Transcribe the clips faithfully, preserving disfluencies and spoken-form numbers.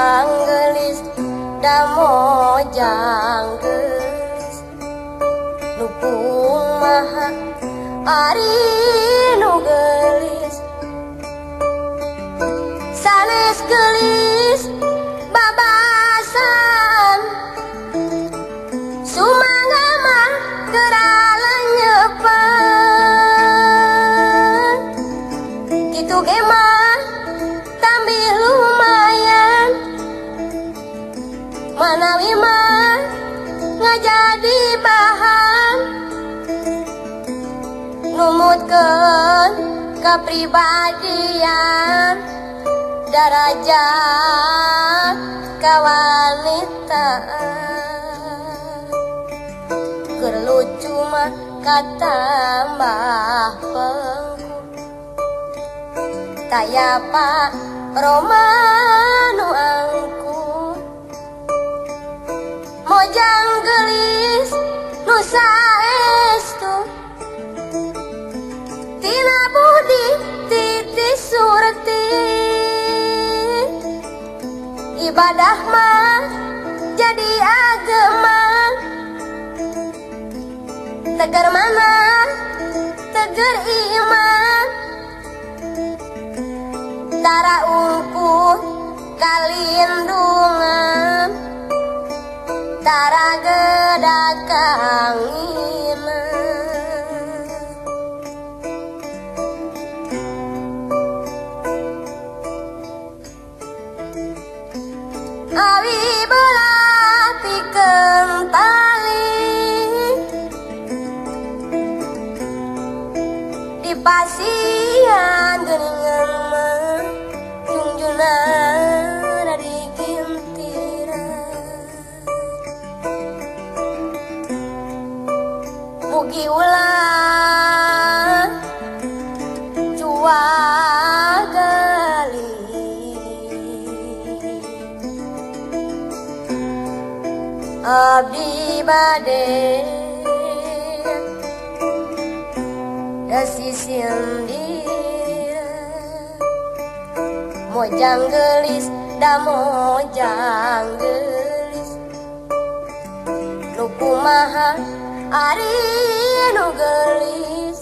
mojang gelis da mojang gelis lupung maha ari nu gelis sanes gelis babasan sumangga mah gerala nyepan gitu ge mah tambih lumayan manawi mah ngajadi bahan numutkeun kapribadian darajat kawanitaan keur lucu mah katambah pengku tayapa Roma nu angku mojang gelis nu saestu tina budi titis surti ibadah mah jadi agama tegar mana tegar iman tara ungkuh kalindungan tara gedak kanginan awi belah pikeun tali di pasian geuningan mah junjunan dari gintiran mugi ulah cua gali abdi bade dasi sindir mojang gelis da mojang gelis lupu maha ari nu gelis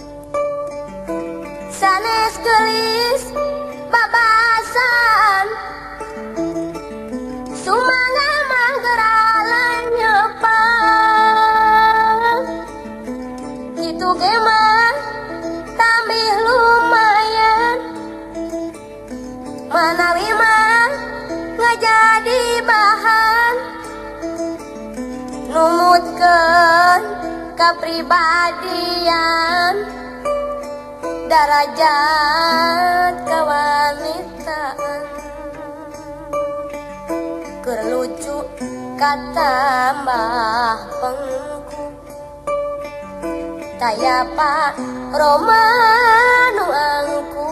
sanes gelis babasan sumangga mah gerala nyepan kitu ge mah tambih lumayan manawi mah ngajadi bahan numutkeun kapribadian darajat kawanitaan keur lucu katambah pengku tayapa Roma nu angku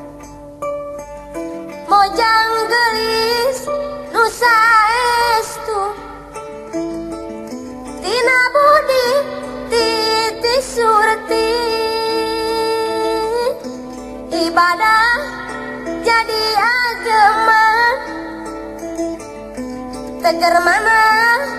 mojang gelis nu saestu tina budi titis surti ibadah jadi agama tegar mana